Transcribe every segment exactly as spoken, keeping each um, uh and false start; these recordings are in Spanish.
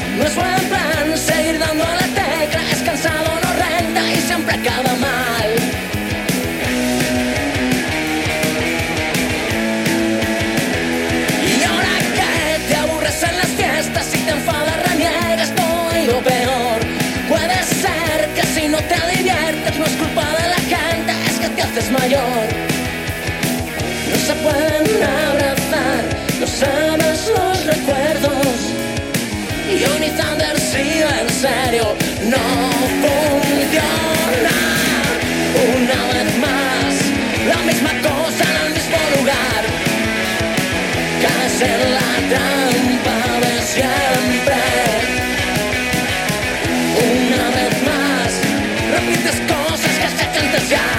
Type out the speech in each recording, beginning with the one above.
No es buen plan seguir dando a la tecla, es cansado, no renta y siempre acaba mal. Y ahora que te aburres en las fiestas y te enfadas, reniegas, no, y lo peor puede ser que si no te diviertes no es culpa de la gente, es que te haces mayor. No se pueden abrazar, no sabes los recuerdos. Y Johnny Thunder sí, en serio, no funciona. Una vez más, la misma cosa en el mismo lugar. Caes en la trampa de siempre. Una vez más, repites cosas que has hecho antes ya.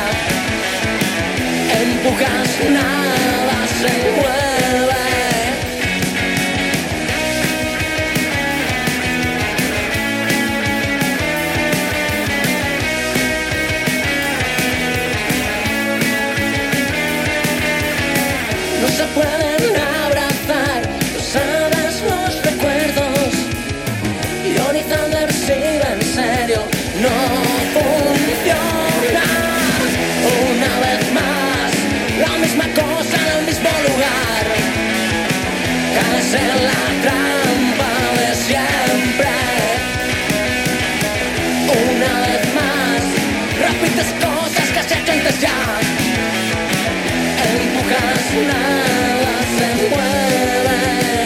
Empujas, nada se mueve. No se pueden abrazar, no sabes los recuerdos. Johnny Thunder sigue en serio, no funciona. Una vez más, la misma cosa en el mismo lugar. Caes en la trampa de siempre. Una vez más, repites cosas que has hecho antes ya. Empujas, nada se mueve.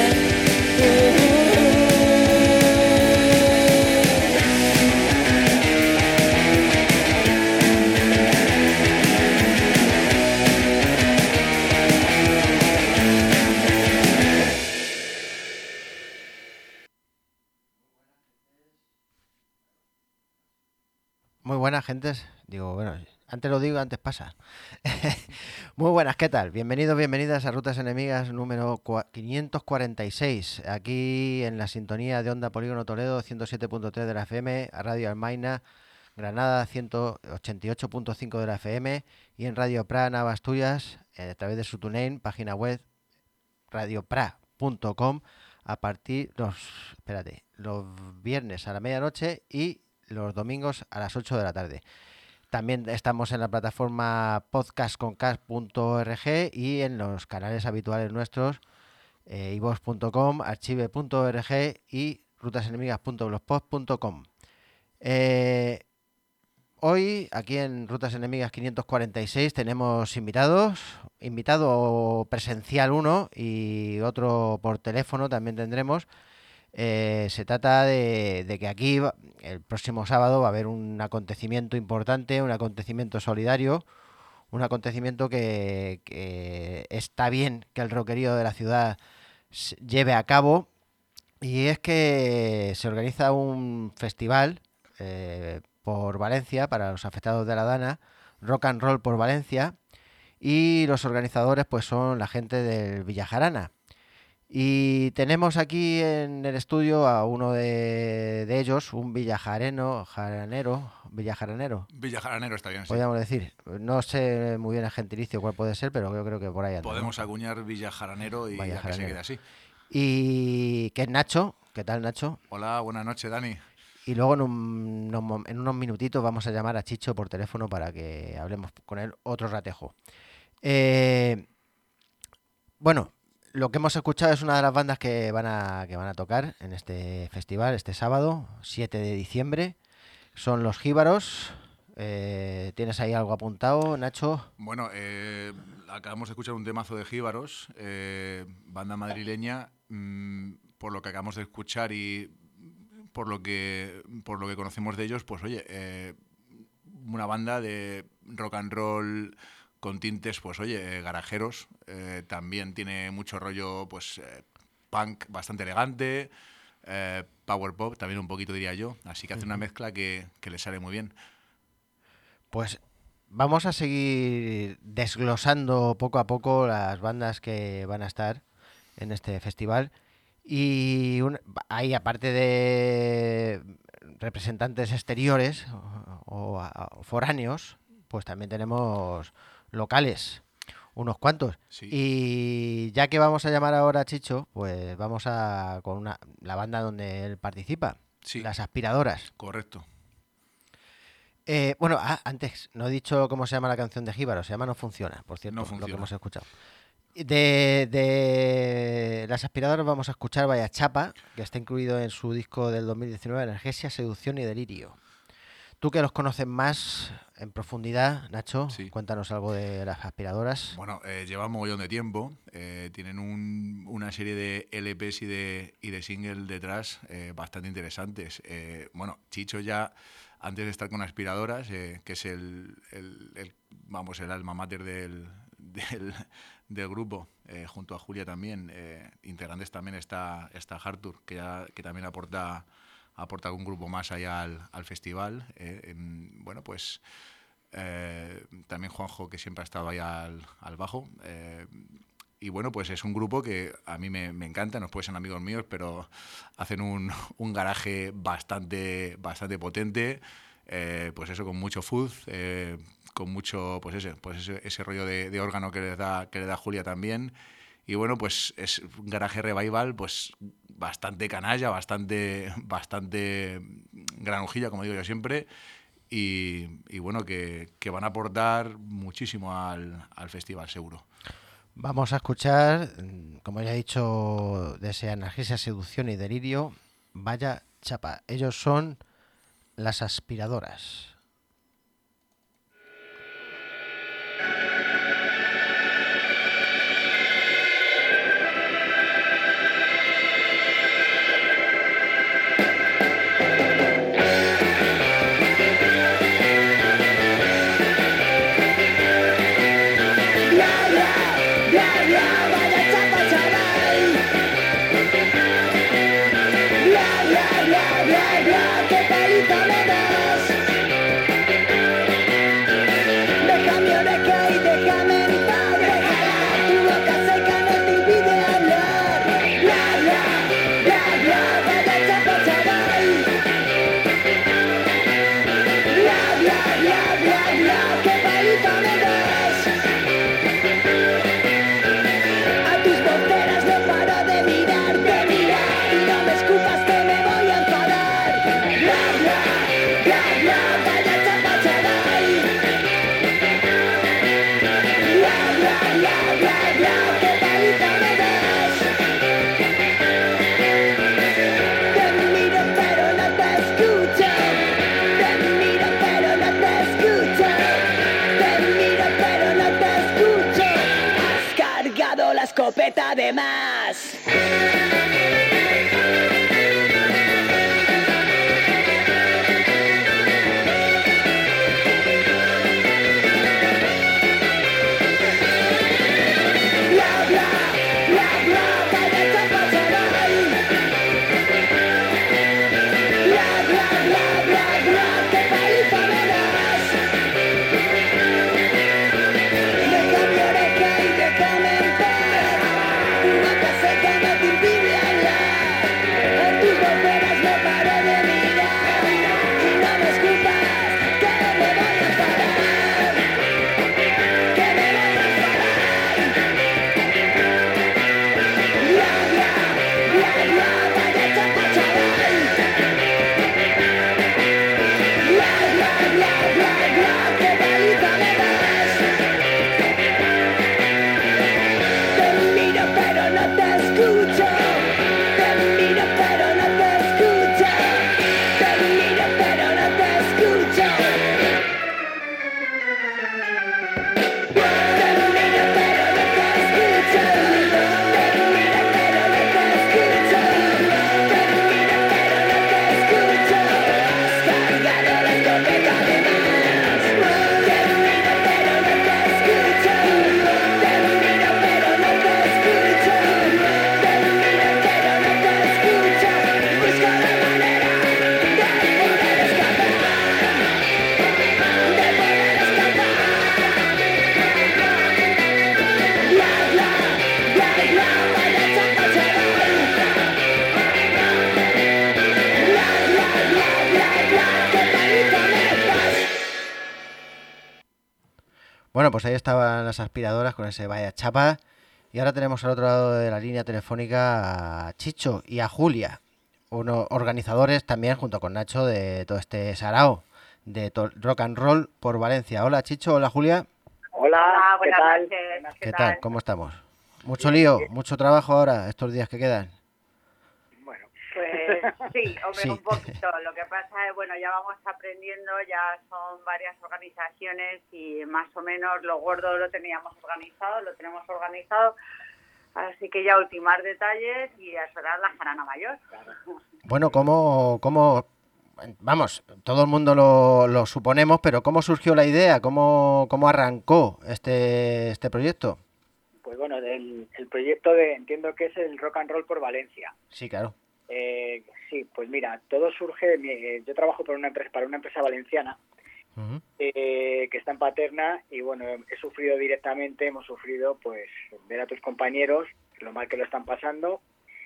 Muy buenas, gentes. Digo, bueno, antes lo digo, antes pasa. Muy buenas, ¿qué tal? Bienvenidos, bienvenidas a Rutas Enemigas número quinientos cuarenta y seis. Aquí en la sintonía de Onda Polígono Toledo, ciento siete punto tres de la F M, a Radio Almaina, Granada, ciento ochenta y ocho punto cinco de la F M, y en Radio Pra, Nava, Asturias, eh, a través de su TuneIn, página web radio pra punto com, a partir los, espérate, los viernes a la medianoche y los domingos a las ocho de la tarde. También estamos en la plataforma podcast concast punto org y en los canales habituales nuestros, eh, ivox punto com, archive punto org y rutasenemigas punto blogspot punto com. Eh, hoy, aquí en Rutas Enemigas quinientos cuarenta y seis, tenemos invitados, invitado presencial uno y otro por teléfono también tendremos. Eh, se trata de, de que aquí el próximo sábado va a haber un acontecimiento importante, un acontecimiento solidario, un acontecimiento que, que está bien que el roquerío de la ciudad lleve a cabo, y es que se organiza un festival eh, por Valencia para los afectados de la Dana, Rock and Roll por Valencia, y los organizadores pues son la gente del Villajarana. Y tenemos aquí en el estudio a uno de, de ellos, un villajareno, jaranero, villajaranero. Villajaranero está bien, sí. Podríamos decir. No sé muy bien el gentilicio cuál puede ser, pero yo creo que por ahí anda. Podemos ¿no? acuñar villajaranero y ya que se quede así. Y que es Nacho. ¿Qué tal, Nacho? Hola, buenas noches, Dani. Y luego en, un, en unos minutitos vamos a llamar a Chicho por teléfono para que hablemos con él otro ratejo. Eh, bueno... Lo que hemos escuchado es una de las bandas que van a que van a tocar en este festival, este sábado, siete de diciembre. Son Los Jíbaros. Eh, ¿Tienes ahí algo apuntado, Nacho? Bueno, eh, acabamos de escuchar un temazo de Jíbaros, eh, banda madrileña. Mmm, por lo que acabamos de escuchar y por lo que por lo que conocemos de ellos, pues oye, eh, una banda de rock and roll con tintes, pues oye, eh, garajeros. Eh, también tiene mucho rollo, pues eh, punk bastante elegante, eh, power pop también un poquito, diría yo. Así que hace una mezcla que, que le sale muy bien. Pues vamos a seguir desglosando poco a poco las bandas que van a estar en este festival. Y un, hay, aparte de representantes exteriores o, o, o foráneos, pues también tenemos locales. Unos cuantos. Sí. Y ya que vamos a llamar ahora a Chicho, pues vamos a con una, la banda donde él participa, Sí. Las Aspiradoras. Correcto. Eh, bueno, ah, antes, no he dicho cómo se llama la canción de Jíbaro, se llama No Funciona, por cierto, No lo que Funciona. hemos escuchado. De, de Las Aspiradoras vamos a escuchar Vaya Chapa, que está incluido en su disco del dos mil diecinueve, Analgesia, Seducción y Delirio. Tú que los conoces más en profundidad, Nacho, Sí. cuéntanos algo de Las Aspiradoras. Bueno, eh, lleva un mogollón de tiempo. Eh, tienen un- una serie de L Ps y de, y de singles detrás eh, bastante interesantes. Eh, bueno, Chicho ya, antes de estar con Aspiradoras, eh, que es el, el- el- vamos, el alma mater del, del, del grupo, eh, junto a Julia también. Eh, integrantes también está, está Artur, que, ya, que también aporta, aporta un grupo más allá al, al festival. Eh, en- bueno, pues... Eh, también Juanjo, que siempre ha estado ahí al, al bajo. Eh, y bueno, pues es un grupo que a mí me, me encanta, no pueden ser amigos míos, pero hacen un, un garaje bastante, bastante potente. Eh, pues eso, con mucho fuzz, eh, con mucho, pues ese, pues ese, ese rollo de, de órgano que le da, que le da Julia también. Y bueno, pues es un garaje revival, pues bastante canalla, bastante, bastante granujilla, como digo yo siempre. Y, y bueno, que, que van a aportar muchísimo al, al festival, seguro. Vamos a escuchar, como ya he dicho, de ese Analgesia, Seducción y Delirio, Vaya Chapa. Ellos son Las Aspiradoras. Escopeta de más. Bla, bla, bla, bla, vaya chapa, chaval. Bla, bla, bla, bla, bla, qué paliza me das. Deja mi oreja y déjame en paz. Una casa que me Bueno, pues ahí estaban las aspiradoras con ese vaya chapa. Y ahora tenemos al otro lado de la línea telefónica a Chicho y a Julia, unos organizadores también junto con Nacho de todo este sarao de to- rock and roll por Valencia. Hola Chicho, hola Julia. Hola, Hola, ¿qué buenas tal? noches. ¿Qué tal? ¿Cómo estamos? Mucho Bien, lío, bien. mucho trabajo ahora, estos días que quedan. Bueno, Pues sí, hombre, Sí. un poquito. Lo que pasa es, bueno, ya vamos aprendiendo, ya son varias organizaciones y más o menos lo gordo lo teníamos organizado, lo tenemos organizado. Así que ya ultimar detalles y a esperar la jarana mayor. Bueno, ¿cómo, cómo, vamos, todo el mundo lo, lo suponemos, pero ¿cómo surgió la idea? ¿Cómo, cómo arrancó este, este proyecto? pues bueno, el, el proyecto de, entiendo que es el Rock and Roll por Valencia. Sí, claro. Eh, sí, pues mira, todo surge, eh, yo trabajo por una empresa, para una empresa valenciana Ujú. eh, que está en Paterna y bueno, he sufrido directamente, hemos sufrido pues ver a tus compañeros lo mal que lo están pasando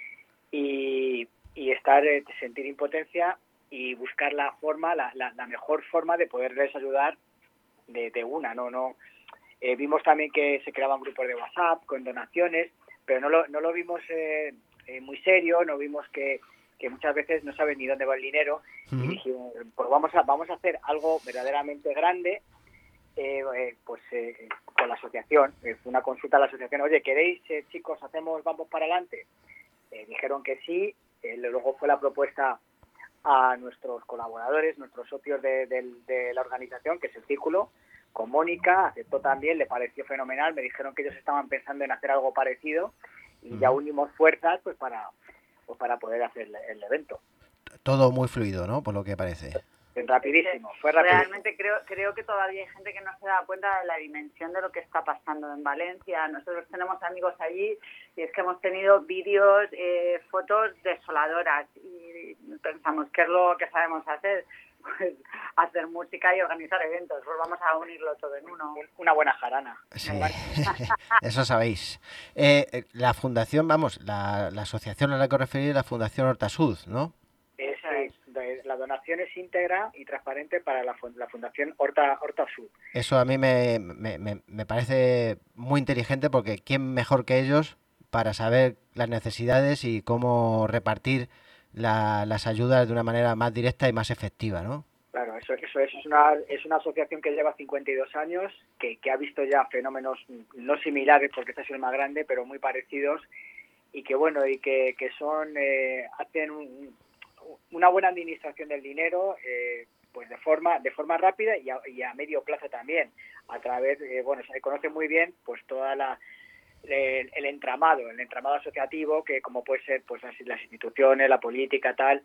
y, y estar, eh, sentir impotencia y buscar la forma, la, la, la mejor forma de poderles ayudar de, de una, no, no. Eh, vimos también que se creaban grupos de WhatsApp con donaciones, pero no lo, no lo vimos eh, eh, muy serio, no vimos que, que muchas veces no saben ni dónde va el dinero. Ujú. Y dijimos, pues vamos a, vamos a hacer algo verdaderamente grande, eh, eh, pues eh, con la asociación. Eh, fue una consulta a la asociación, oye, ¿queréis, eh, chicos, hacemos, vamos para adelante? Eh, dijeron que sí, eh, luego fue la propuesta a nuestros colaboradores, nuestros socios de, de, de la organización, que es el Círculo, con Mónica, aceptó también, le pareció fenomenal, me dijeron que ellos estaban pensando en hacer algo parecido y uh-huh. ya unimos fuerzas pues para pues para poder hacer el, el evento. Todo muy fluido, ¿no? Por lo que parece. Rapidísimo, fue rapidísimo. Realmente creo, creo que todavía hay gente que no se da cuenta de la dimensión de lo que está pasando en Valencia. Nosotros tenemos amigos allí y es que hemos tenido vídeos, eh, fotos desoladoras y pensamos, ¿qué es lo que sabemos hacer? Pues hacer música y organizar eventos, pues vamos a unirlo todo en uno. Una buena jarana. Sí, eso sabéis. Eh, la fundación, vamos, la, la asociación a la que os referís es la Fundación Hortasud, ¿no? Es, es, la donación es íntegra y transparente para la, la Fundación Horta, Horta Sud. Eso a mí me, me, me, me parece muy inteligente porque ¿quién mejor que ellos para saber las necesidades y cómo repartir la, las ayudas de una manera más directa y más efectiva, ¿no? Claro, eso, eso es, es, una, es una asociación que lleva cincuenta y dos años, que, que ha visto ya fenómenos no similares, porque esta es el más grande, pero muy parecidos, y que bueno, y que, que son, eh, hacen un, una buena administración del dinero, eh, pues de forma de forma rápida y a, y a medio plazo también, a través, eh, bueno, se conoce muy bien pues toda la el, el entramado, el entramado asociativo, que como puede ser pues las, las instituciones, la política, tal,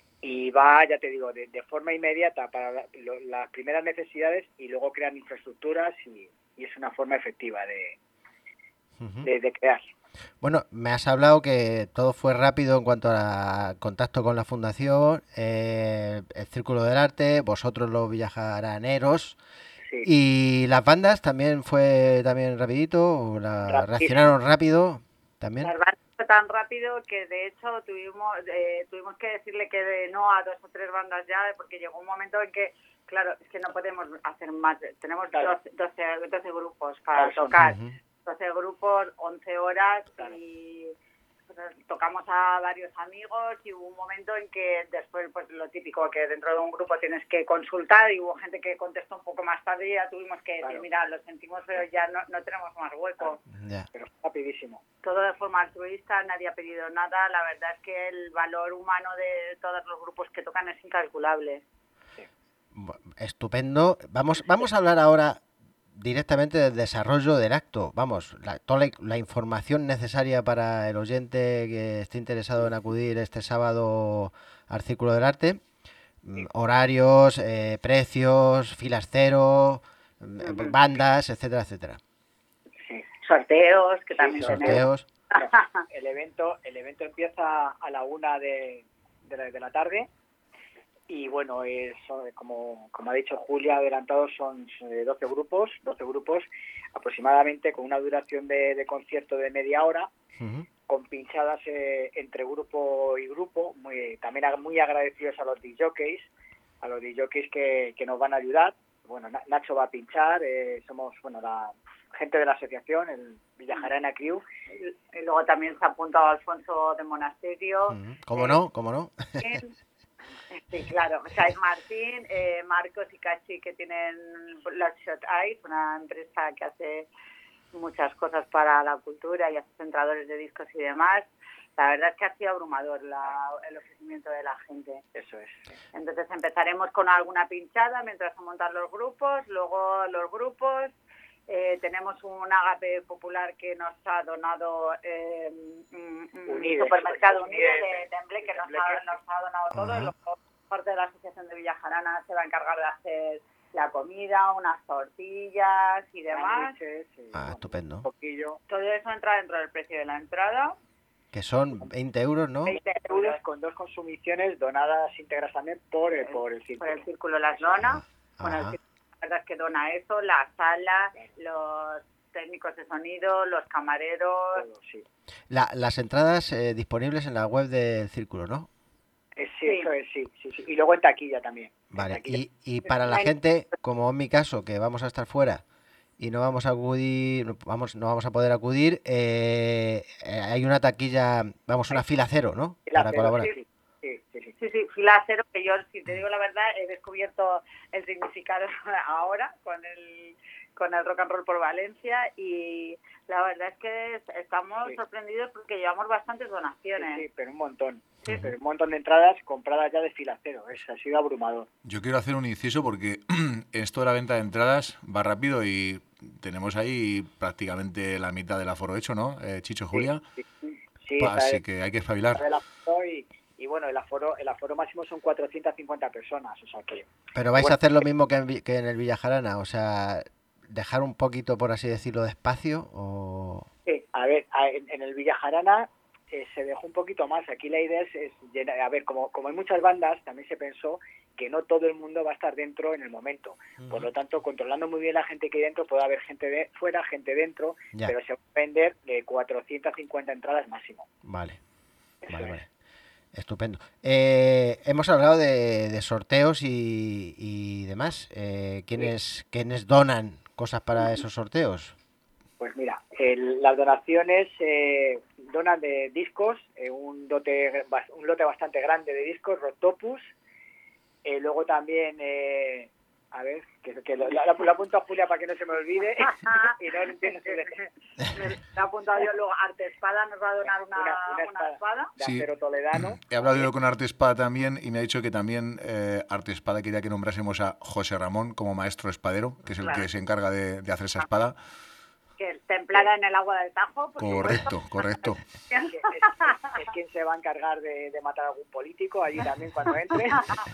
y va, ya te digo, de, de forma inmediata para la, lo, las primeras necesidades y luego crean infraestructuras y, y es una forma efectiva de, uh-huh. de, de crear. Bueno, me has hablado que todo fue rápido en cuanto a contacto con la fundación, eh, el Círculo del Arte, vosotros los viajaraneros, sí. Y las bandas también fue también rapidito, la, reaccionaron rápido también. Las bandas fue tan rápido que de hecho tuvimos eh, tuvimos que decirle que de no a dos o tres bandas ya, porque llegó un momento en que, claro, es que no podemos hacer más, tenemos claro. doce, doce grupos para claro, tocar. Uh-huh. doce grupos, once horas claro. y pues, tocamos a varios amigos y hubo un momento en que después, pues lo típico, que dentro de un grupo tienes que consultar y hubo gente que contestó un poco más tarde y ya tuvimos que decir, claro. mira, lo sentimos, pero ya no, no tenemos más hueco. Yeah. Pero rapidísimo. Todo de forma altruista, nadie ha pedido nada, la verdad es que el valor humano de todos los grupos que tocan es incalculable. Sí. Estupendo. Vamos, vamos a hablar ahora directamente del desarrollo del acto, vamos, la, toda la, la información necesaria para el oyente que esté interesado en acudir este sábado al Círculo del Arte, sí. horarios, eh, precios, filas cero, uh-huh. bandas, etcétera, etcétera. Sí. Sorteos, que sí, también sorteos. Tenemos. El evento, el evento empieza a la una de, de, la, de la tarde. Y bueno, es, como, como ha dicho Julia, adelantados son doce grupos, doce grupos aproximadamente con una duración de, de concierto de media hora, uh-huh. con pinchadas eh, entre grupo y grupo, muy, también muy agradecidos a los disc jockeys, a los disc jockeys que, que nos van a ayudar, bueno, Nacho va a pinchar, eh, somos, bueno, la gente de la asociación, el Villajarana Crew. Y, y luego también se ha apuntado Alfonso de Monasterio. Uh-huh. ¿Cómo eh, no? ¿Cómo no? Sí, claro. O sea, es Martín, eh, Marcos y Cachi, que tienen Bloodshot Eyes, una empresa que hace muchas cosas para la cultura y hace centradores de discos y demás. La verdad es que ha sido abrumador la, el ofrecimiento de la gente. Eso es. Entonces empezaremos con alguna pinchada mientras se montan los grupos, luego los grupos. Eh, tenemos un ágape popular que nos ha donado eh, un supermercado Unido de Temble, que nos ha, nos ha donado todo. Uh-huh. Y luego parte de la asociación de Villajarana se va a encargar de hacer la comida, unas tortillas y demás. Sí, ah, estupendo. Un poquillo. Todo eso entra dentro del precio de la entrada. Que son veinte euros, ¿no? veinte euros con dos consumiciones donadas íntegras también por, el, por el círculo. Por el círculo las dona. Ah, bueno, el círculo, la verdad es que dona eso, la sala, los técnicos de sonido, los camareros. Todo, sí. La, las entradas eh, disponibles en la web del círculo, ¿no? Eh, sí, sí, eso es, sí, sí, sí. Y luego en taquilla también. Vale, taquilla. Y, y para la gente, como en mi caso, que vamos a estar fuera y no vamos a acudir, vamos, no vamos a poder acudir, eh, eh, hay una taquilla, vamos, una fila cero, ¿no? Fila Para cero, colaborar. Sí, sí, sí, sí. Sí, sí, fila cero, que yo, si te digo la verdad, he descubierto el significado ahora con el con el Rock and Roll por Valencia y la verdad es que estamos sí. sorprendidos porque llevamos bastantes donaciones. Sí, sí, pero un montón. Sí. Pero un montón de entradas compradas ya de fila cero. Eso ha sido abrumador. Yo quiero hacer un inciso porque esto de la venta de entradas va rápido y tenemos ahí prácticamente la mitad del aforo hecho, ¿no, eh, Chicho, Julia? Sí, sí, sí, Así que hay que espabilar. Y, y bueno, el aforo el aforo máximo son cuatrocientas cincuenta personas, o sea que... Pero vais bueno, a hacer lo mismo que en, que en el Villajarana, o sea, dejar un poquito, por así decirlo, de espacio o... Sí, a ver, a, en, en el Villajarana eh, se dejó un poquito más. Aquí la idea es, es llenar, a ver, como, como hay muchas bandas, también se pensó que no todo el mundo va a estar dentro en el momento. Uh-huh. Por lo tanto, controlando muy bien la gente que hay dentro, puede haber gente de fuera, gente dentro, ya. Pero se va a vender de cuatrocientas cincuenta entradas máximo. Vale, Eso vale, es. vale. Estupendo. Eh, hemos hablado de, de sorteos y, y demás. Eh, ¿quiénes, sí. ¿Quiénes donan cosas para esos sorteos? Pues mira, el, las donaciones eh, donan de discos, eh, un lote un lote bastante grande de discos, Rotopus. Eh, luego también, eh, a ver, que, que lo, la, la apunto a Julia para que no se me olvide y no entiendo si le... Le he apuntado yo luego, Arte Espada nos va a donar una, una, una, espada, una espada de acero sí. toledano. He hablado yo con Arte Espada también y me ha dicho que también eh, Arte Espada quería que nombrásemos a José Ramón como maestro espadero, que es el claro. que se encarga de, de hacer esa espada. Que es templada en el agua del Tajo. Por correcto, supuesto. correcto. Es, es, es quien se va a encargar de, de matar a algún político allí también cuando entre.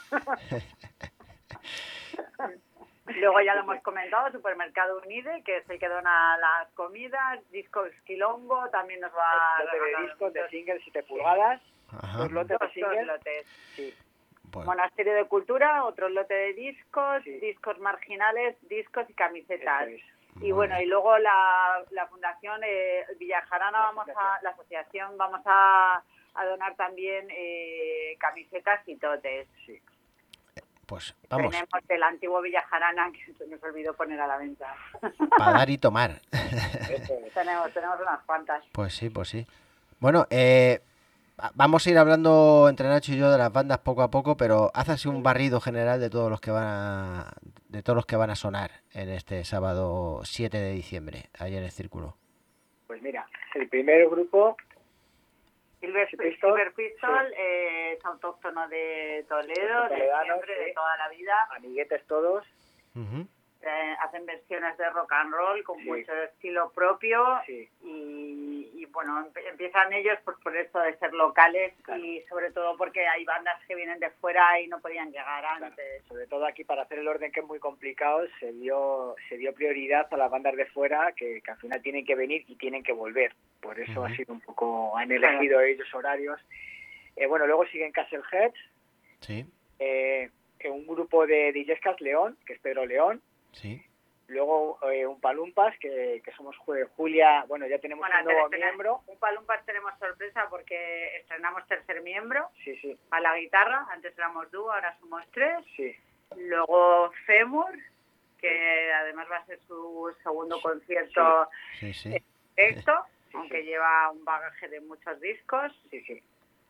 Luego ya lo hemos comentado, Supermercado Unide, que es el que dona las comidas, Discos Quilombo, también nos va a... Lote de discos, de singles, siete pulgadas, Ajá. dos lotes dos, de singles. Dos lotes. Sí. Bueno. Monasterio de Cultura, otro lote de discos, sí. discos marginales, discos y camisetas. Eso es. Y muy bueno, bien. Y luego la, la Fundación eh, Villajarana, la vamos a, la asociación, vamos a, a donar también eh, camisetas y totes. Sí. Pues vamos. Tenemos el antiguo Villajarana que se nos olvidó poner a la venta. Para dar y tomar. tenemos, tenemos unas cuantas. Pues sí, pues sí. Bueno, eh, vamos a ir hablando entre Nacho y yo de las bandas poco a poco, pero haz así un barrido general de todos los que van a, de todos los que van a sonar en este sábado siete de diciembre, ahí en el Círculo. Pues mira, el primer grupo... Silver Pistol, Silver Pistol sí. eh, es autóctono de Toledo, de siempre, sí. de toda la vida. Amiguetes todos. Uh-huh. Eh, hacen versiones de rock and roll con sí. mucho estilo propio sí. y, y bueno, empiezan ellos pues por esto de ser locales claro. y sobre todo porque hay bandas que vienen de fuera y no podían llegar antes. Claro. Sobre todo aquí para hacer el orden que es muy complicado se dio se dio prioridad a las bandas de fuera que, que al final tienen que venir y tienen que volver. Por eso uh-huh. ha sido un poco, han elegido claro. ellos horarios. Eh, bueno, luego siguen Castle Heads. Sí. Eh, un grupo de D Js León, que es Pedro León. Sí. Luego eh, un Palumpas, que, que somos Julia, bueno, ya tenemos bueno, un nuevo tenemos, miembro. Un Palumpas tenemos sorpresa porque estrenamos tercer miembro. Sí, sí. A la guitarra, antes éramos dúo, ahora somos tres. Sí. Luego Femur, que además va a ser su segundo concierto Sí, sí. en directo, Sí, aunque sí. lleva un bagaje de muchos discos. Sí, sí.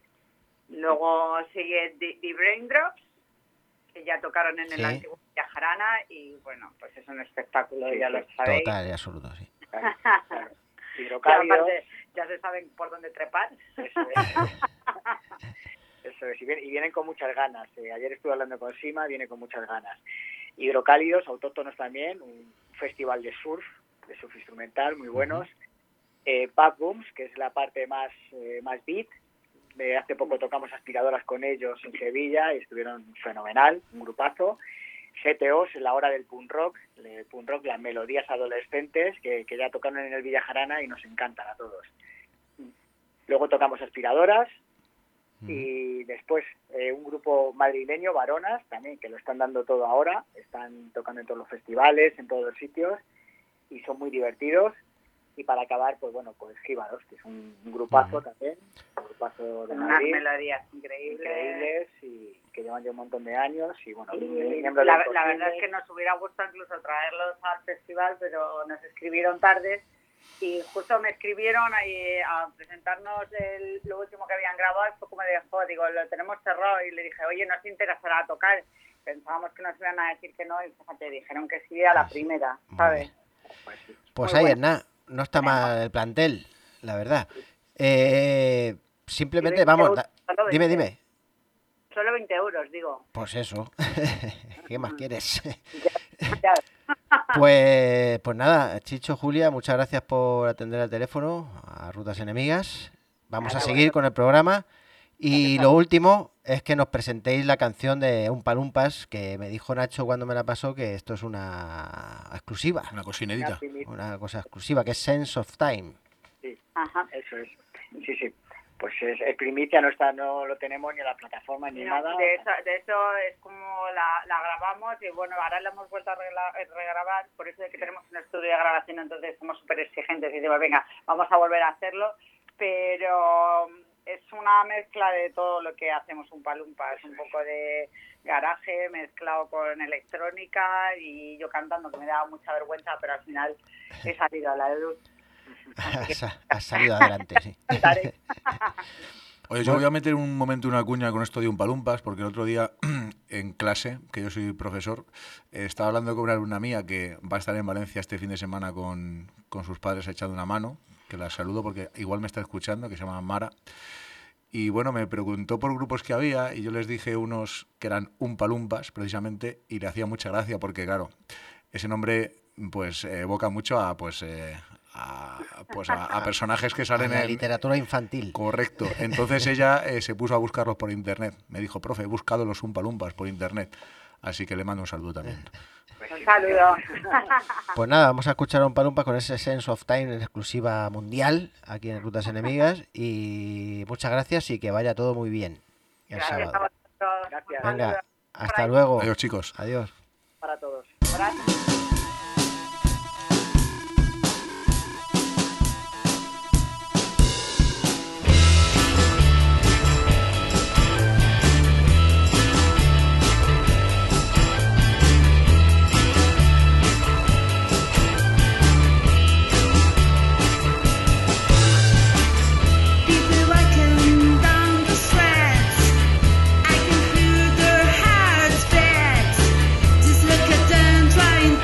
Luego sigue The, The Braindrops, que ya tocaron en Sí. el antiguo Villajarana, y bueno, pues es un espectáculo, Sí, ya sí. lo sabéis. Total y absoluto, sí. Claro, claro. Y Hidrocálidos. aparte, ya se saben por dónde trepar. Eso es. Eso es. Y vienen, y vienen con muchas ganas. Eh, ayer estuve hablando con Sima, viene con muchas ganas. Hidrocálidos, autóctonos también, un festival de surf, de surf instrumental, muy buenos. Eh, Pub Booms, que es la parte más, eh, más beat. Eh, hace poco tocamos aspiradoras con ellos en Sevilla y estuvieron fenomenal, un grupazo. G T Os, la hora del punk rock, el punk rock, las melodías adolescentes que, que ya tocaron en el Villajarana y nos encantan a todos. Luego tocamos aspiradoras y después eh, un grupo madrileño, Varonas, también, que lo están dando todo ahora, están tocando en todos los festivales, en todos los sitios y son muy divertidos. Y para acabar, pues bueno, pues Jíbaros, que es un, un grupazo Uh-huh. también, un grupazo de Unas Madrid, melodías increíbles. increíbles y que llevan ya un montón de años y bueno, Y miembros la, del la verdad Imposible. es que nos hubiera gustado incluso traerlos al festival, pero nos escribieron tarde y justo me escribieron ahí a presentarnos el, lo último que habían grabado y fue como de, joder, digo, lo tenemos cerrado y le dije, oye, ¿nos interesará tocar? Pensábamos que nos iban a decir que no y fíjate, dijeron que sí a la primera, Muy ¿sabes? bien. Pues sí. Pues Muy ahí, bueno. nada, no está mal el plantel, la verdad. Eh, simplemente, Y vamos, veinte da- euros, dime, veinte. dime. Solo veinte euros, digo. Pues eso, ¿qué más quieres? Ya. Pues, pues nada, Chicho, Julia, muchas gracias por atender el teléfono a Rutas Enemigas. Vamos a Nada, seguir con el programa. Y lo último es que nos presentéis la canción de Un Palumpas, que me dijo Nacho cuando me la pasó que esto es una exclusiva, Una cosa inédita. una cosa exclusiva, que es Sense of Time. Sí, Ajá. eso es. Sí, sí. Pues es, es primicia, no está, no lo tenemos ni en la plataforma ni No, nada. de, eso, de eso es como la, la grabamos y bueno, ahora la hemos vuelto a regla- regrabar, por eso de que tenemos un estudio de grabación, entonces somos súper exigentes y decimos, venga, vamos a volver a hacerlo, pero es una mezcla de todo lo que hacemos un palumpa, es un poco de garaje mezclado con electrónica y yo cantando, que me daba mucha vergüenza, pero al final he salido a la luz. Has, has salido adelante, sí. Cantaré. Oye, yo voy a meter un momento una cuña con esto de un palumpas, porque el otro día en clase, que yo soy profesor, eh, estaba hablando con una alumna mía que va a estar en Valencia este fin de semana con, con sus padres echando una mano, que la saludo porque igual me está escuchando, que se llama Mara. Y bueno, me preguntó por grupos que había y yo les dije unos que eran un palumpas, precisamente, y le hacía mucha gracia porque, claro, ese nombre pues evoca mucho a pues eh, a, pues a, a personajes que A salen la en literatura infantil. Correcto. Entonces ella eh, se puso a buscarlos por internet. Me dijo, profe, he buscado los Umpalumpas por internet. Así que le mando un saludo también. Un saludo. Pues nada, vamos a escuchar a un Palumpa con ese Sense of Time en exclusiva mundial aquí en Rutas Enemigas. Y muchas gracias y que vaya todo muy bien el Gracias a sábado. vosotros. Gracias. Un saludo. Venga, hasta luego. Adiós, chicos. Adiós. Para todos. Gracias. People walking down the streets, I can hear their hearts beat. Just look at them trying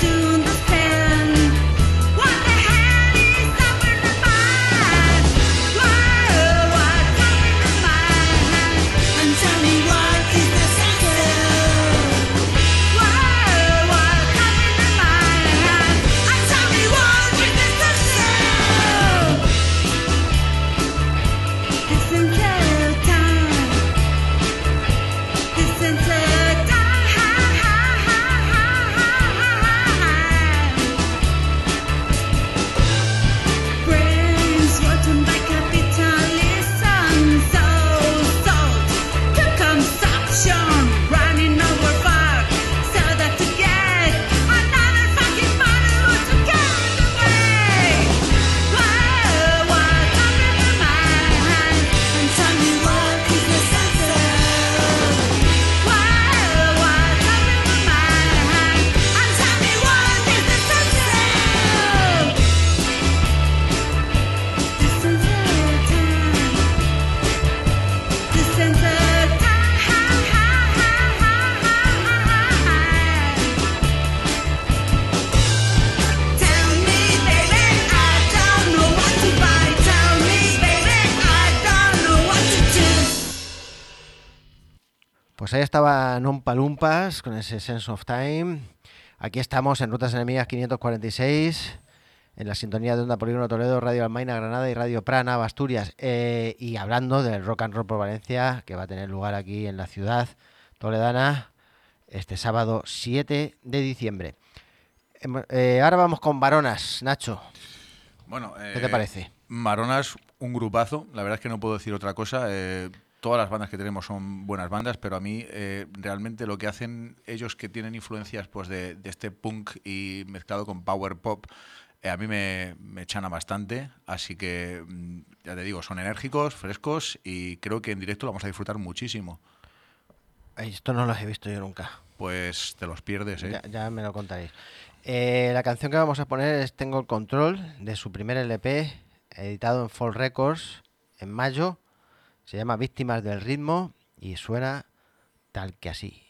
pues ahí estaba Nompa Lumpas con ese Sense of Time. Aquí estamos en Rutas Enemigas quinientos cuarenta y seis, en la sintonía de Onda Polígono Toledo, Radio Almaina Granada y Radio Prana Asturias. Eh, y hablando del Rock and Roll por Valencia, que va a tener lugar aquí en la ciudad toledana este sábado siete de diciembre. Eh, ahora vamos con Varonas, Nacho. Bueno, eh, ¿qué te parece? Varonas, un grupazo. La verdad es que no puedo decir otra cosa. Eh, todas las bandas que tenemos son buenas bandas, pero a mí eh, realmente lo que hacen ellos, que tienen influencias pues de, de este punk y mezclado con power pop, eh, a mí me, me chana bastante. Así que, ya te digo, son enérgicos, frescos y creo que en directo lo vamos a disfrutar muchísimo. Esto no lo he visto yo nunca. Pues te los pierdes, ¿eh? Ya, ya me lo contaréis. Eh, la canción que vamos a poner es Tengo el Control, de su primer L P, editado en Fall Records en mayo. Se llama Víctimas del Ritmo y suena tal que así.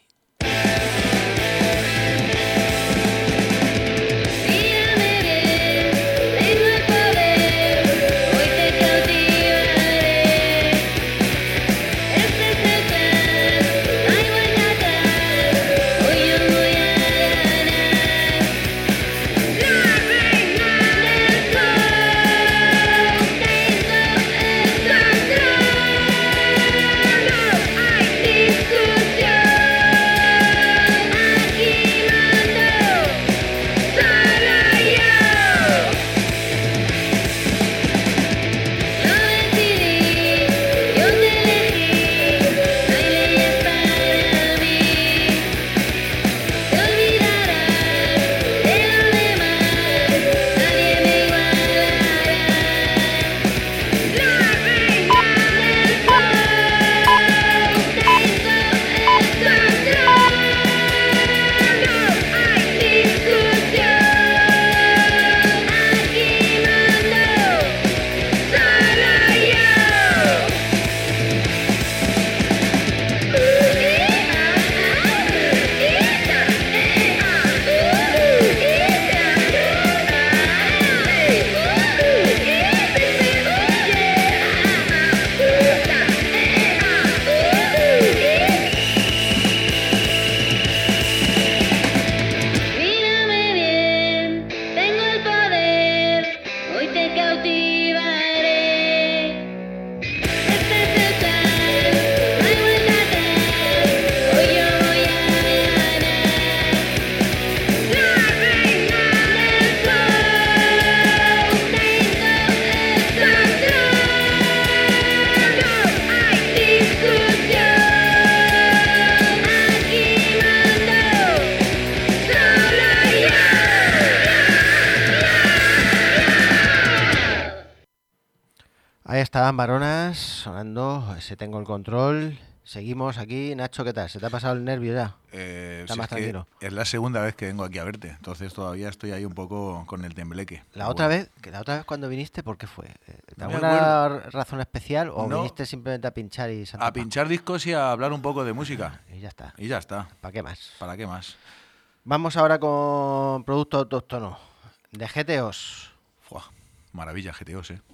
Ahí estaban Varonas sonando ese Tengo el Control. Seguimos aquí. Nacho, ¿qué tal? ¿Se te ha pasado el nervio ya? Eh, Está si más es que tranquilo. Es la segunda vez que vengo aquí a verte, entonces todavía estoy ahí un poco con el tembleque. La Pero otra bueno. vez, que la otra vez cuando viniste, ¿por qué fue? No me ¿Alguna razón especial o No. viniste simplemente a pinchar y Santa A Paz? pinchar discos y a hablar un poco de música. Y ya está. Y ya está. ¿Para qué más? ¿Para qué más? Vamos ahora con producto autóctono de G T Os. Fua, maravilla, G T Os, ¿eh?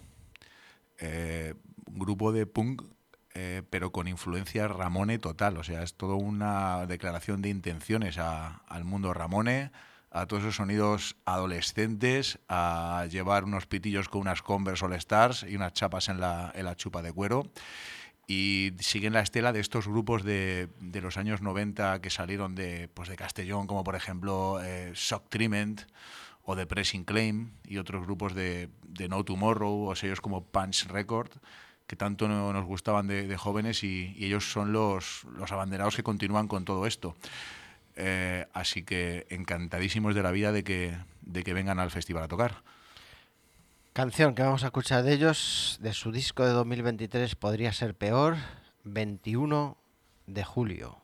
Eh, un grupo de punk, eh, pero con influencia Ramone total. O sea, es toda una declaración de intenciones a- al mundo Ramone, a todos esos sonidos adolescentes, a llevar unos pitillos con unas Converse All Stars y unas chapas en la, en la chupa de cuero. Y siguen la estela de estos grupos de, de los años noventa que salieron de, pues de Castellón, como por ejemplo eh, Shock Treatment o de Pressing Claim, y otros grupos de, de No Tomorrow o sellos como Punch Record, que tanto no- nos gustaban de, de jóvenes, y, y ellos son los, los abanderados que continúan con todo esto. Eh, así que encantadísimos de la vida de que, de que vengan al festival a tocar. Canción que vamos a escuchar de ellos, de su disco de dos mil veintitrés, Podría ser peor, veintiuno de julio.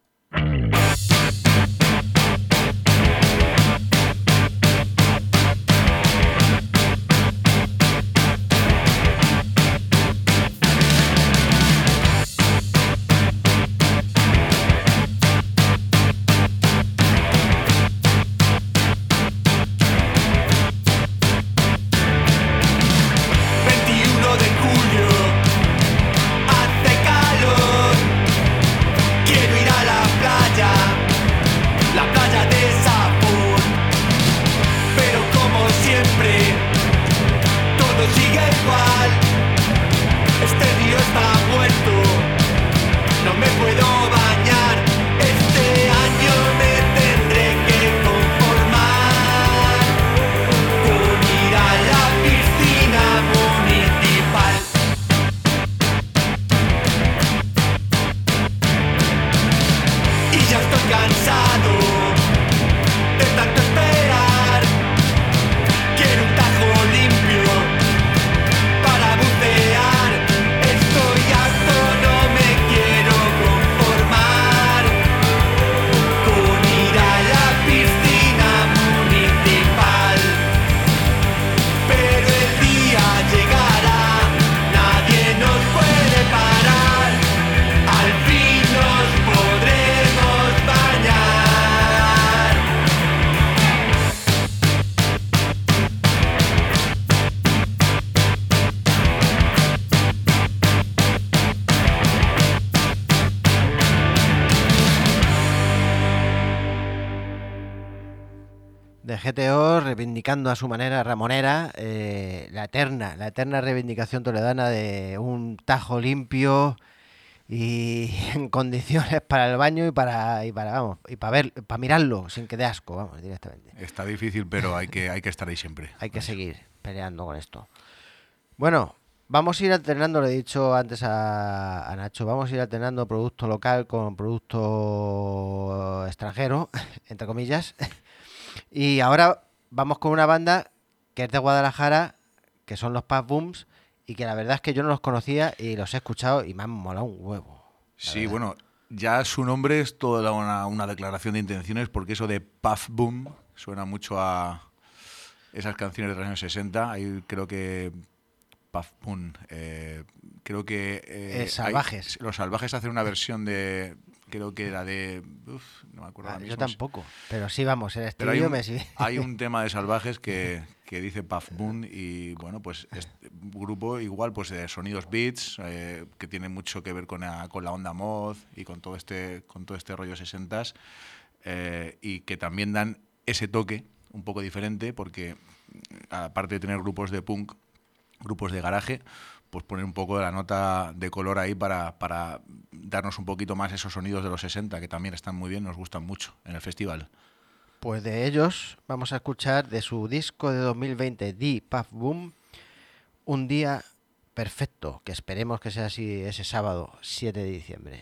veintiuno de julio, hace calor, quiero cansado de tanto esperar. Quiero un tajo limpio para bucear. Estoy harto, no me quiero conformar con ir a la piscina municipal. Pero el día llegará, nadie nos puede parar. Al fin nos podremos bañar. De G T O reivindicando a su manera ramonera eh, la eterna, la eterna reivindicación toledana de un tajo limpio y en condiciones para el baño y para y para vamos y para ver, para mirarlo sin que dé asco, vamos, directamente. Está difícil, pero hay que, hay que estar ahí siempre. Hay que seguir peleando con esto. Bueno, vamos a ir alternando, le he dicho antes a, a Nacho, vamos a ir alternando producto local con producto extranjero, entre comillas. Y ahora vamos con una banda que es de Guadalajara, que son los Puff Booms, y que la verdad es que yo no los conocía y los he escuchado y me han molado un huevo. Sí, bueno, ya su nombre es toda una, una declaración de intenciones, porque eso de Puff Boom suena mucho a esas canciones de los años sesenta. Ahí creo que Puff Boom, eh, creo que... Eh, Eh, salvajes. hay- los Salvajes hacen una versión de... Creo que era de... Uf, no me acuerdo Ah, ahora yo mismo. tampoco, pero sí, vamos, el Pero hay estudio un, me sí. hay un tema de Salvajes que, que dice Puff Boom y bueno, pues este grupo igual pues de sonidos beats eh, que tiene mucho que ver con la, con la onda mod y con todo este con todo este rollo sesentas eh, y que también dan ese toque un poco diferente porque aparte de tener grupos de punk, grupos de garaje, pues poner un poco de la nota de color ahí para, para darnos un poquito más esos sonidos de los sesenta que también están muy bien, nos gustan mucho en el festival. Pues de ellos vamos a escuchar de su disco de dos mil veinte, The Puff Boom, Un Día Perfecto, que esperemos que sea así ese sábado siete de diciembre.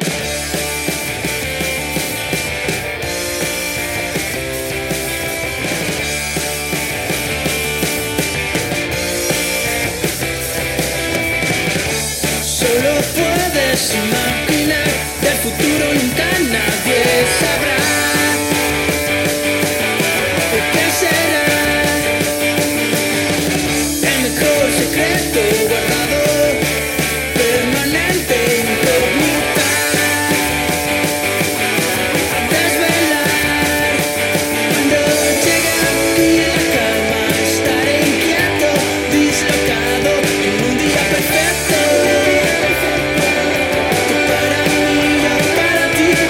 Solo puedes imaginar, del futuro nunca nadie sabrá. ¿Por qué será? El mejor secreto guardado, permanente incógnita. Desvelar, cuando llegue a mí la calma, estaré inquieto, dislocado en un día perfecto. Para mí, yo para ti.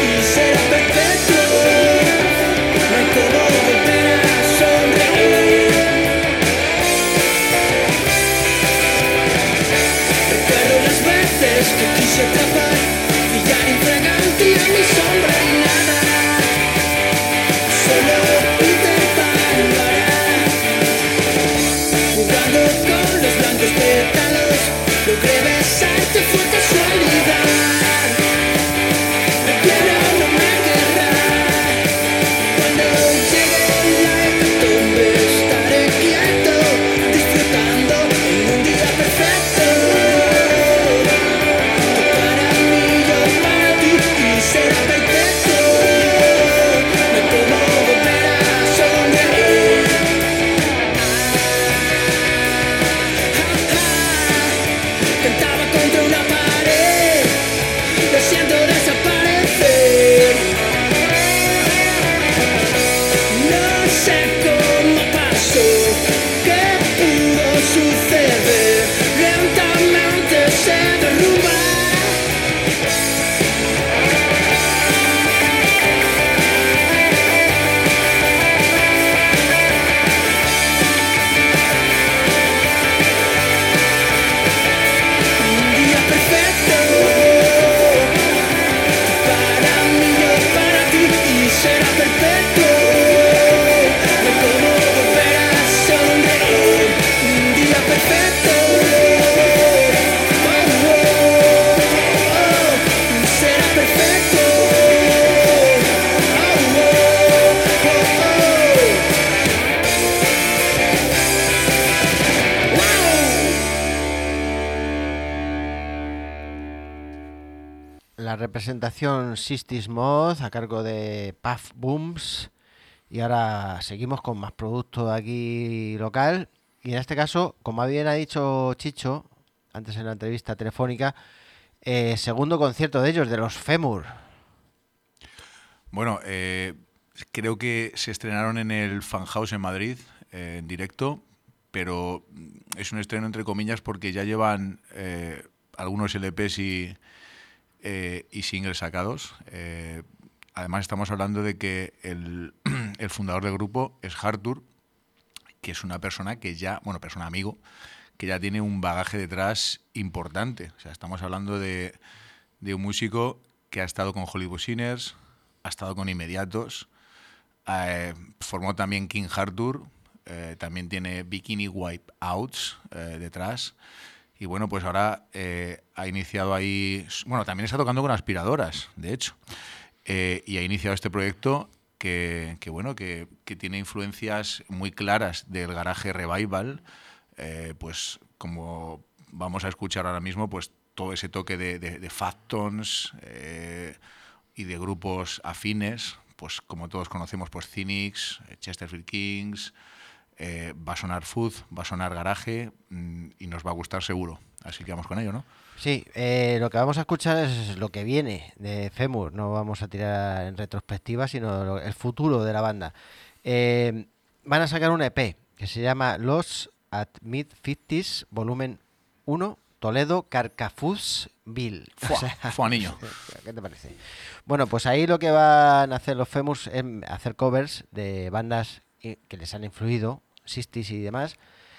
representación sesenta Mod a cargo de Puff Booms. Y ahora seguimos con más producto aquí local. Y en este caso, como bien ha dicho Chicho, antes en la entrevista telefónica, eh, segundo concierto de ellos, de los Femur. Bueno, eh, creo que se estrenaron en el Fan House en Madrid, eh, en directo, pero es un estreno entre comillas porque ya llevan eh, algunos L Pes y, eh, y singles sacados. Eh, además estamos hablando de que el, el fundador del grupo es Arthur, que es una persona que ya, bueno, persona amigo, que ya tiene un bagaje detrás importante. O sea, estamos hablando de, de un músico que ha estado con Hollywood Sinners, ha estado con Inmediatos, eh, formó también King Arthur, eh, también tiene Bikini Wipeouts eh, detrás. Y bueno, pues ahora eh, ha iniciado ahí... Bueno, también está tocando con Aspiradoras, de hecho. Eh, y ha iniciado este proyecto que, que bueno, que, que tiene influencias muy claras del garaje revival. Eh, pues como vamos a escuchar ahora mismo, pues todo ese toque de, de, de Fattones eh, y de grupos afines, pues como todos conocemos, pues Cynics, Chesterfield Kings, eh, va a sonar Food, va a sonar Garaje mmm, y nos va a gustar seguro. Así que vamos con ello, ¿no? Sí, eh, lo que vamos a escuchar es lo que viene de Femur, no vamos a tirar en retrospectiva, sino lo, el futuro de la banda. Eh, van a sacar un E P que se llama Los at Mid cincuentas, volumen uno, Toledo, Carcafouzville. Fua, o sea, fua, niño. ¿Qué te parece? Bueno, pues ahí lo que van a hacer los Femurs es hacer covers de bandas que les han influido, sesenta y demás,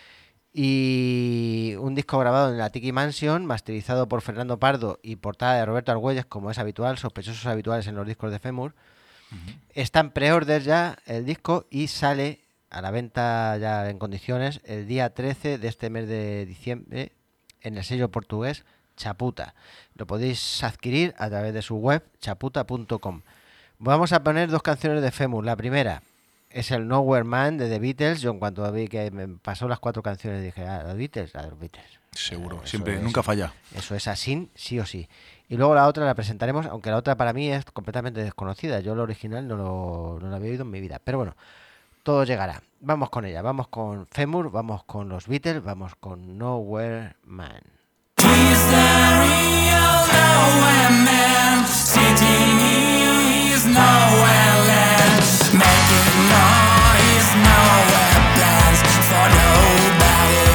y un disco grabado en la Tiki Mansion, masterizado por Fernando Pardo y portada de Roberto Argüelles, como es habitual, sospechosos habituales en los discos de Femur. Uh-huh. Está en pre-order ya el disco y sale a la venta ya en condiciones el día trece de este mes de diciembre en el sello portugués Chaputa. Lo podéis adquirir a través de su web chaputa punto com. Vamos a poner dos canciones de Femur. La primera es el Nowhere Man de The Beatles. Yo en cuanto vi que me pasó las cuatro canciones dije, ah, los Beatles, a los Beatles. Seguro, eh, siempre, es, nunca falla. Eso es así, sí o sí. Y luego la otra la presentaremos, aunque la otra para mí es completamente desconocida. Yo la original no, lo, no la había oído en mi vida. Pero bueno, todo llegará. Vamos con ella, vamos con Femur, vamos con los Beatles, vamos con Nowhere Man. He's the real nowhere man, sitting in his nowhere land, making noise, nowhere plans for nobody.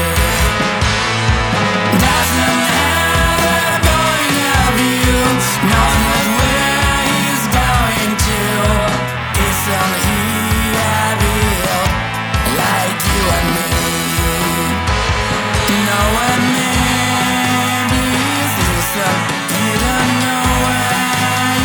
Doesn't have a point of view, knows not where he's going to. It's only here, real, like you and me. Nowhere man. You don't know where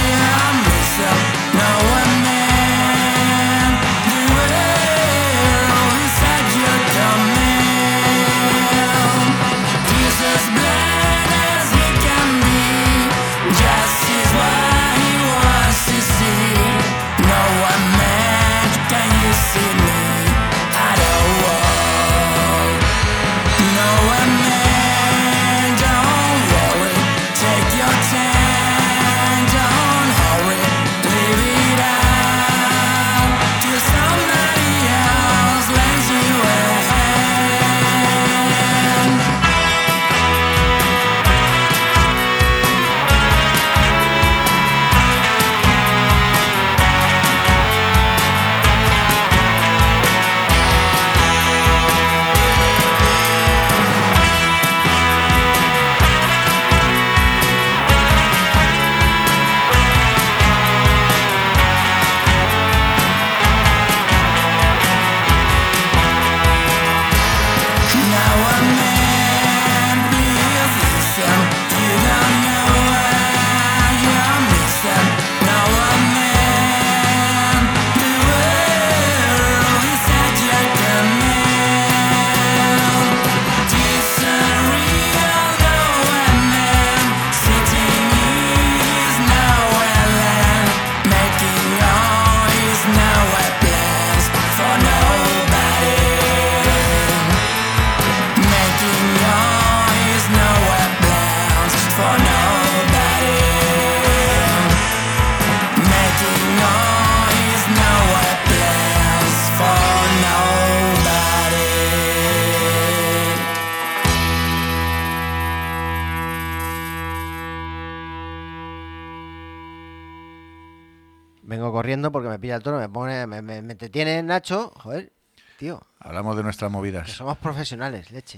Vengo corriendo porque me pilla el toro, me pone, me, me, me detiene Nacho, joder, tío, Hablamos de nuestras que movidas. somos profesionales, leche.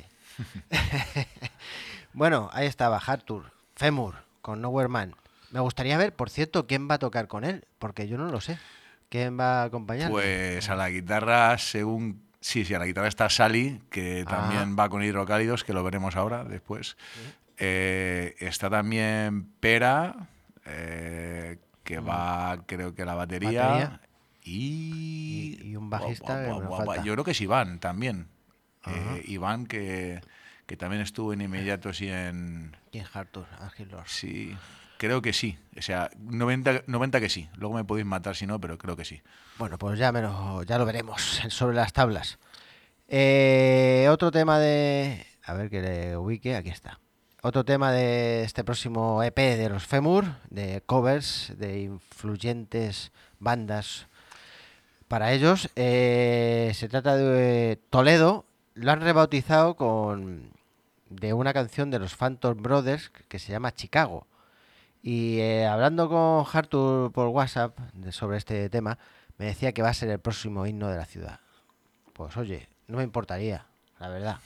Bueno, ahí estaba Hartur, Femur, con Nowhere Man. Me gustaría ver, por cierto, quién va a tocar con él, porque yo no lo sé. ¿Quién va a acompañarle? Pues a la guitarra, según... Sí, sí, a la guitarra está Sally, que Ah. también va con Hidrocálidos, que lo veremos ahora, después. Eh, está también Pera, eh, que va, creo que a la batería. Batería. Y... Y- y un bajista Buah, que buah, me buah, falta. buah. Yo creo que es Iván también. Ajá. Eh, Iván, que, que también estuvo en Inmediatos y en... ¿Quién es Hartur? Ángel Lord. Sí, creo que sí. O sea, noventa, noventa que sí. Luego me podéis matar si no, pero creo que sí. Bueno, pues ya, me lo, ya lo veremos sobre las tablas. Eh, otro tema de... A ver que le ubique, aquí está. Otro tema de este próximo E P de los Femur, de covers, de influyentes bandas para ellos. Eh, se trata de Toledo, lo han rebautizado con de una canción de los Phantom Brothers que se llama Chicago. Y eh, hablando con Hartur por WhatsApp de- sobre este tema, me decía que va a ser el próximo himno de la ciudad. Pues oye, no me importaría, la verdad.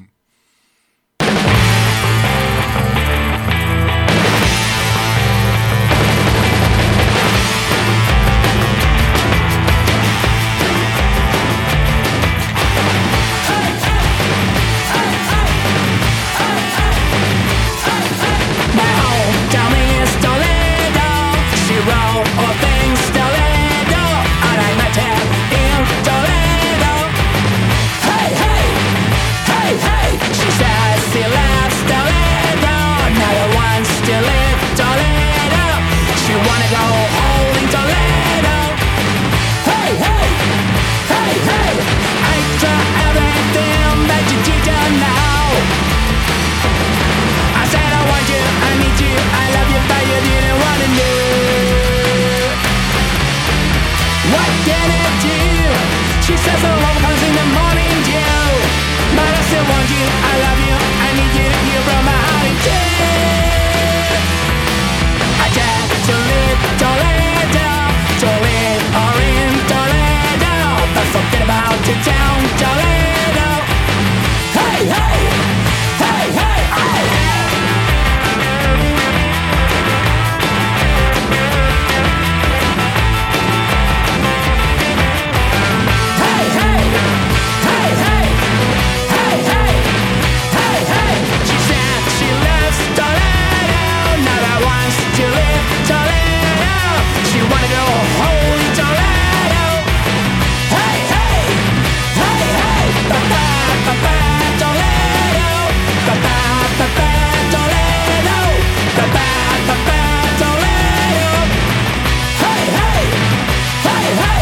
My hometown is Toledo. Zero all things Toledo. And I met her in Toledo. Hey, hey, hey, hey. She says she loves Toledo. Another wants to live Toledo. She wanna go home in Toledo. Hey, hey, hey, hey. I try everything that you didn't know. I said I want you, I need you, I love you, but you didn't wanna know. What can I do? She says the love comes in the morning dew. But I still want you, I love you, I need you, you brought my heart in two. I tried to live Toledo, to live or in Toledo, but forget about the town Toledo. Hey, hey, hey, hey, hey. Hey, hey, hey, hey, hey, hey, hey, hey. She said she loves Toledo, now that wants to live Toledo. She wanna go home in Toledo. Hey, hey, hey, hey, pa-pa, pa-pa, Toledo, pa-pa, pa-pa, Toledo, pa-pa, pa-pa, Toledo. Hey, hey, hey, hey.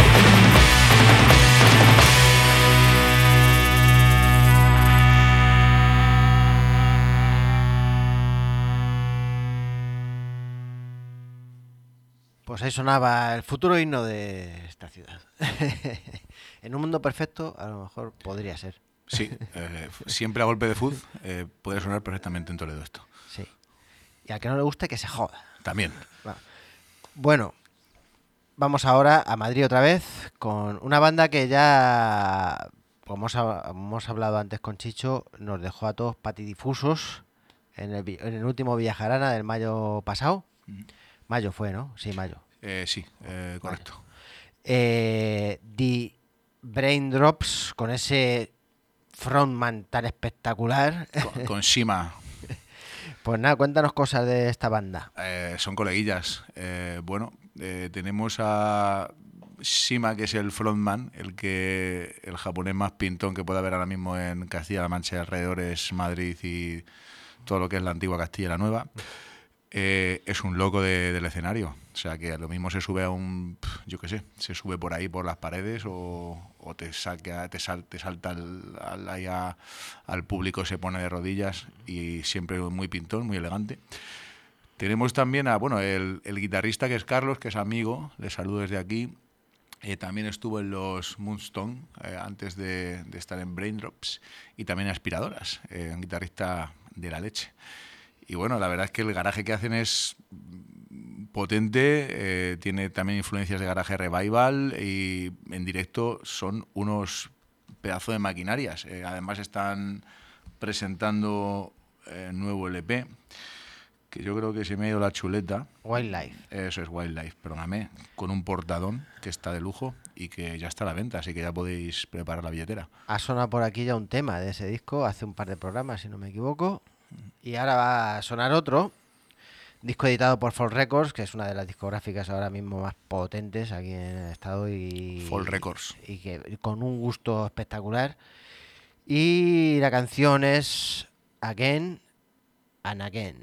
Pues ahí sonaba el futuro himno de esta ciudad. En un mundo perfecto, a lo mejor podría ser. Sí, eh, siempre a golpe de fútbol eh, puede sonar perfectamente en Toledo esto. Sí. Y al que no le guste, que se joda. También. Va. Bueno, vamos ahora a Madrid otra vez con una banda que ya, como hemos, hab- hemos hablado antes con Chicho, nos dejó a todos patidifusos en el, vi- en el último Viajarana del mayo pasado. Mayo fue, ¿no? Sí, mayo. Eh, sí, eh, correcto. Eh, The Braindrops, con ese frontman tan espectacular. Con, con Shima. Pues nada, cuéntanos cosas de esta banda. Eh, son coleguillas. Eh, bueno, eh, tenemos a Shima, que es el frontman, el que el japonés más pintón que puede haber ahora mismo en Castilla-La Mancha y alrededores, Madrid y todo lo que es la antigua Castilla la Nueva. Eh, es un loco de- del escenario. O sea, que lo mismo se sube a un, pf, yo qué sé, se sube por ahí por las paredes o, o te, saca, te, sal- te salta al, al, ahí a- al público, se pone de rodillas y siempre muy pintón, muy elegante. Tenemos también a, bueno, el, el guitarrista que es Carlos, que es amigo, le saludo desde aquí. Eh, también estuvo en los Moonstone eh, antes de, de estar en Braindrops y también Aspiradoras, eh, un guitarrista de la leche. Y bueno, la verdad es que el garaje que hacen es potente, eh, tiene también influencias de Garage Revival y en directo son unos pedazos de maquinarias. Eh, además están presentando eh, nuevo L P, que yo creo que se me ha ido la chuleta. Wildlife. Eso es Wildlife, perdóname, con un portadón que está de lujo y que ya está a la venta, así que ya podéis preparar la billetera. Ha sonado por aquí ya un tema de ese disco hace un par de programas, si no me equivoco. Y ahora va a sonar otro disco editado por Folk Records, que es una de las discográficas ahora mismo más potentes aquí en el estado y Folk Records. y que con un gusto espectacular. Y la canción es Again and Again.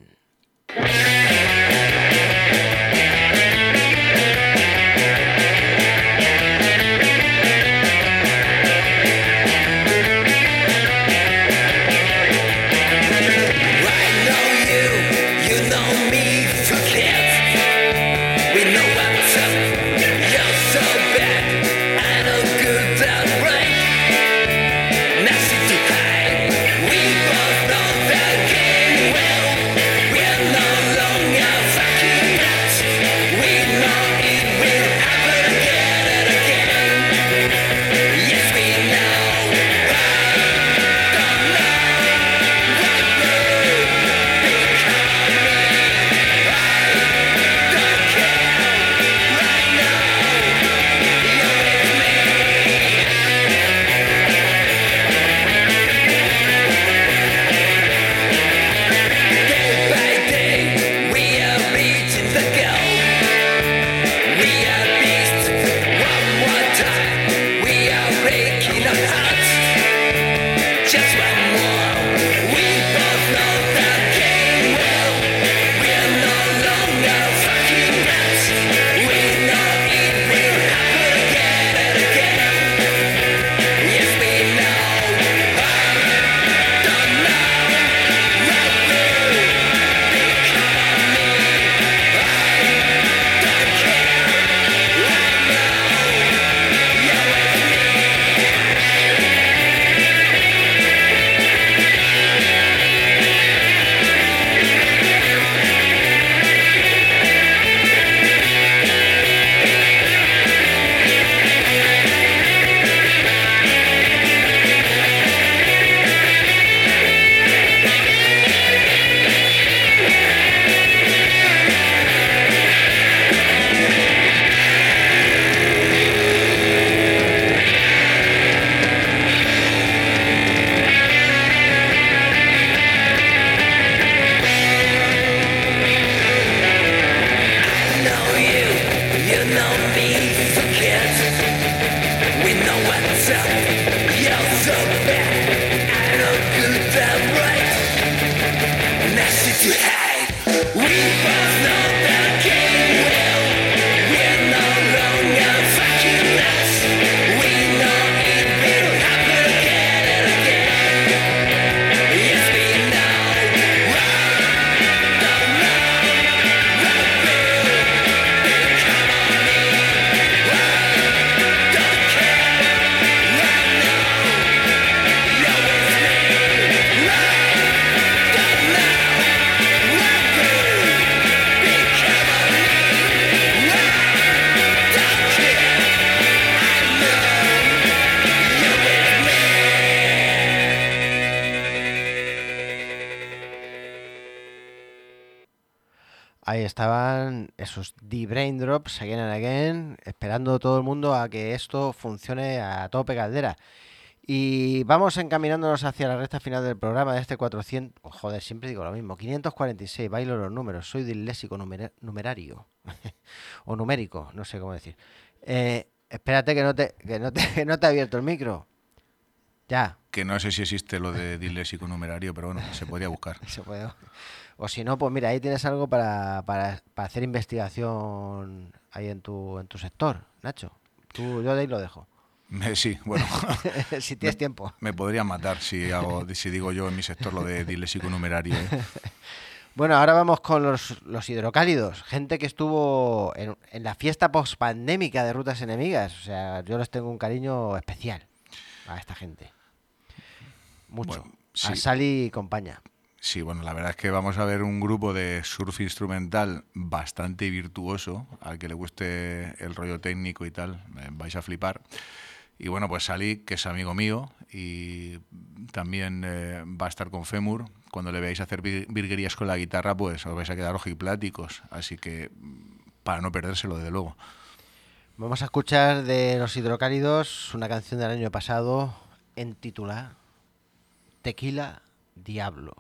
Ahí estaban esos The Brain Drops, Again and Again, esperando todo el mundo a que esto funcione a tope caldera. Y vamos encaminándonos hacia la recta final del programa de este cuatrocientos... Oh, joder, siempre digo lo mismo. quinientos cuarenta y seis, bailo los números. Soy disléxico numer- numerario. O numérico, no sé cómo decir. Eh, espérate que no, te, que, no te, que no te he abierto el micro. Ya. Que no sé si existe lo de disléxico numerario, pero bueno, se podría buscar. Se puede... O si no, pues mira, ahí tienes algo para, para, para hacer investigación ahí en tu, en tu sector, Nacho. Tú, yo de ahí lo dejo. Me, sí, bueno. Si tienes me, tiempo. Me podrían matar si hago, si digo yo en mi sector lo de disléxico numerario. ¿eh? Bueno, ahora vamos con los, los hidrocálidos. Gente que estuvo en, en la fiesta post-pandémica de Rutas Enemigas. O sea, yo les tengo un cariño especial a esta gente. Mucho. Bueno, sí. A Sally y compañía. Sí, bueno, la verdad es que vamos a ver un grupo de surf instrumental bastante virtuoso, al que le guste el rollo técnico y tal, eh, vais a flipar. Y bueno, pues Salí, que es amigo mío, y también eh, va a estar con Fémur. Cuando le veáis hacer vir- virguerías con la guitarra, pues os vais a quedar ojipláticos. Así que, para no perdérselo, desde luego. Vamos a escuchar de Los Hidrocálidos una canción del año pasado en titular Tequila Diablo.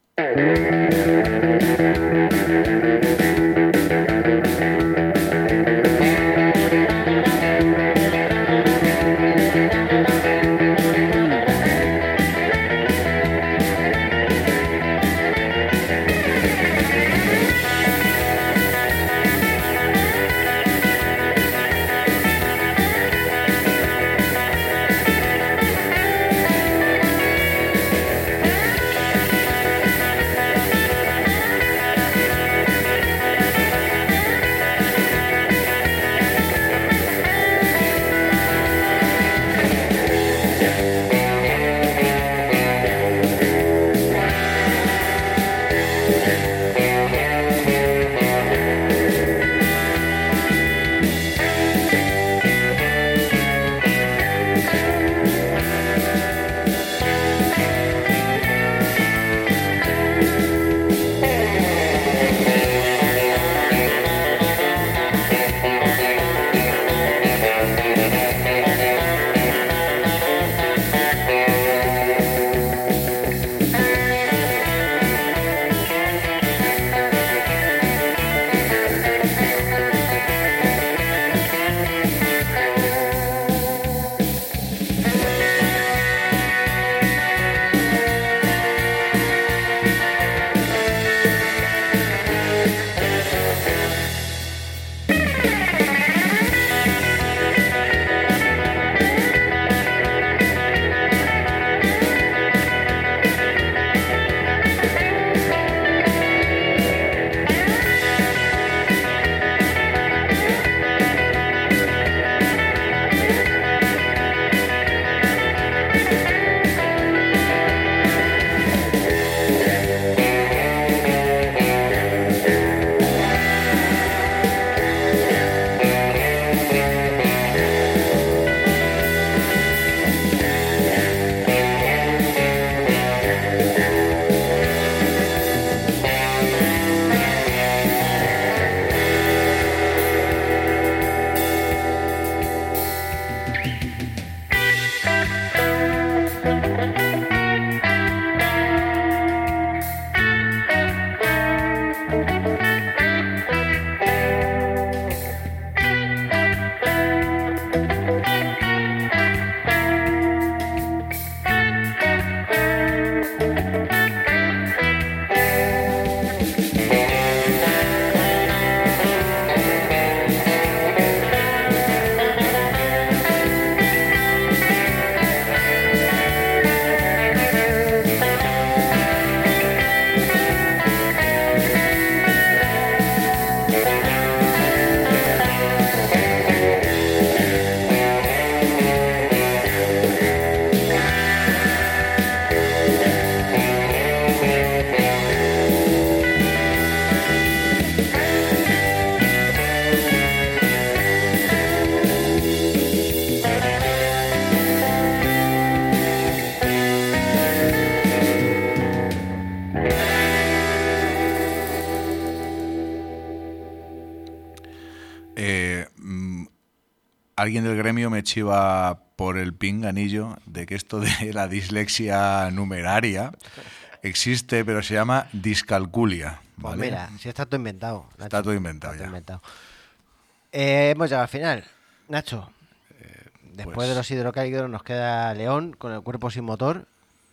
Eh, mm, alguien del gremio me chiva por el pinganillo de que esto de la dislexia numeraria existe, pero se llama discalculia. Pues ¿vale? mira, si está todo inventado. Nacho. Está todo inventado Está todo ya. inventado. Eh, hemos llegado al final. Nacho, después pues- de Los Hidrocálidos nos queda León con El cuerpo sin motor.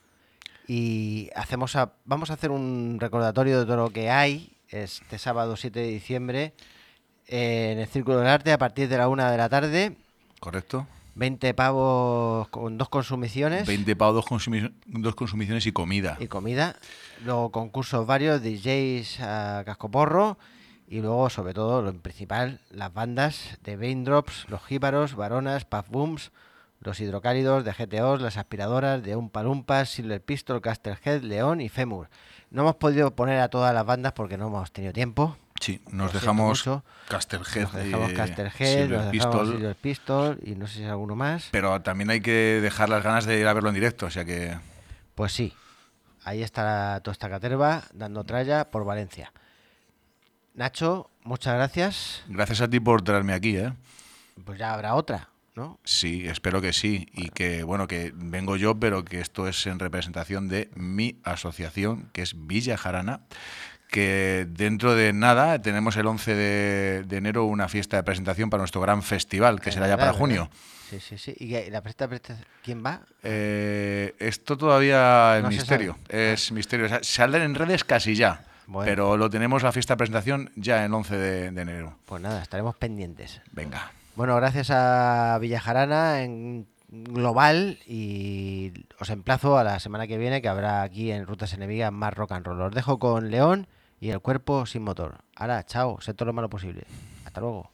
Y hacemos a- vamos a hacer un recordatorio de todo lo que hay este sábado siete de diciembre eh, en el Círculo del Arte a partir de la una de la tarde. ¿Correcto? veinte pavos con dos consumiciones veinte pavos, dos, consumi- dos consumiciones y comida. y comida. Luego concursos varios, D Js a cascoporro. Y luego, sobre todo, lo principal, las bandas de Vaindrops, Los Jíbaros, Varonas, Puff Booms, los hidrocálidos, de G T Os, las aspiradoras, de Umpa Lumpas, Silver Pistol, Casterhead, León y Femur. No hemos podido poner a todas las bandas porque no hemos tenido tiempo. Sí, nos Lo dejamos siento mucho. Casterhead, Nos dejamos eh, Casterhead, Silver nos dejamos Pistol, Silver Pistol y no sé si hay alguno más. pero también hay que dejar las ganas de ir a verlo en directo, o sea que... Pues sí, ahí está toda esta caterva dando tralla por Valencia. Nacho, muchas gracias. Gracias a ti por traerme aquí, ¿eh? Pues ya habrá otra, ¿no? Sí, espero que sí. Y que, bueno, que vengo yo, pero que esto es en representación de mi asociación, que es Villa Jarana, que dentro de nada tenemos el once de, de enero una fiesta de presentación para nuestro gran festival, que Es será ya verdad, para junio. ¿verdad? Sí, sí, sí. ¿Y qué- la presta, presta, quién va? Eh, esto todavía es No se misterio. sabe. Es misterio. O sea, saldrá en redes casi ya. Bueno. Pero lo tenemos la fiesta de presentación ya el once de, de enero. Pues nada, estaremos pendientes. Venga. Bueno, gracias a Villajarana en global y os emplazo a la semana que viene que habrá aquí en Rutas Enemigas más rock and roll. Os dejo con León y el cuerpo sin motor. Ahora, chao, sé todo lo malo posible. Hasta luego.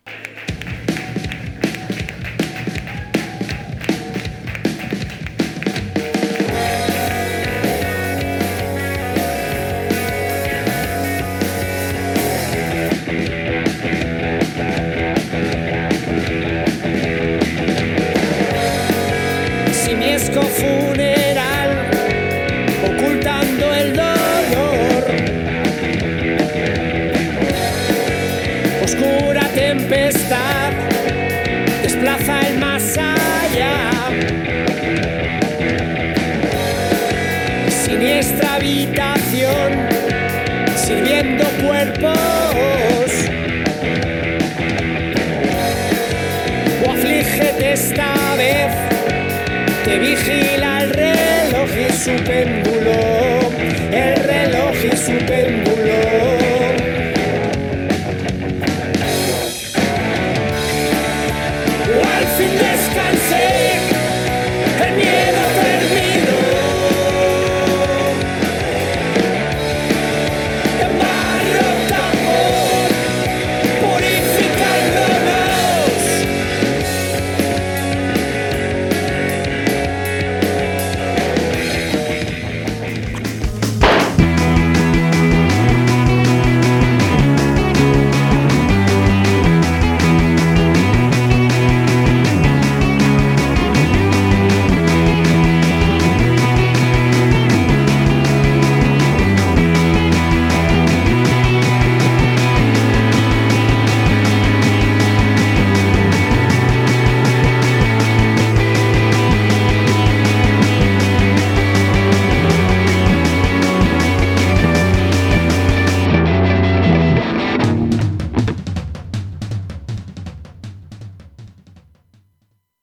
Simiesco funeral, ocultando el dolor. Oscura tempestad, desplaza el más allá. Siniestra habitación, sirviendo cuerpos. O aflígete esta vez. Te vigila el reloj y su péndulo, el reloj y su péndulo. Al fin de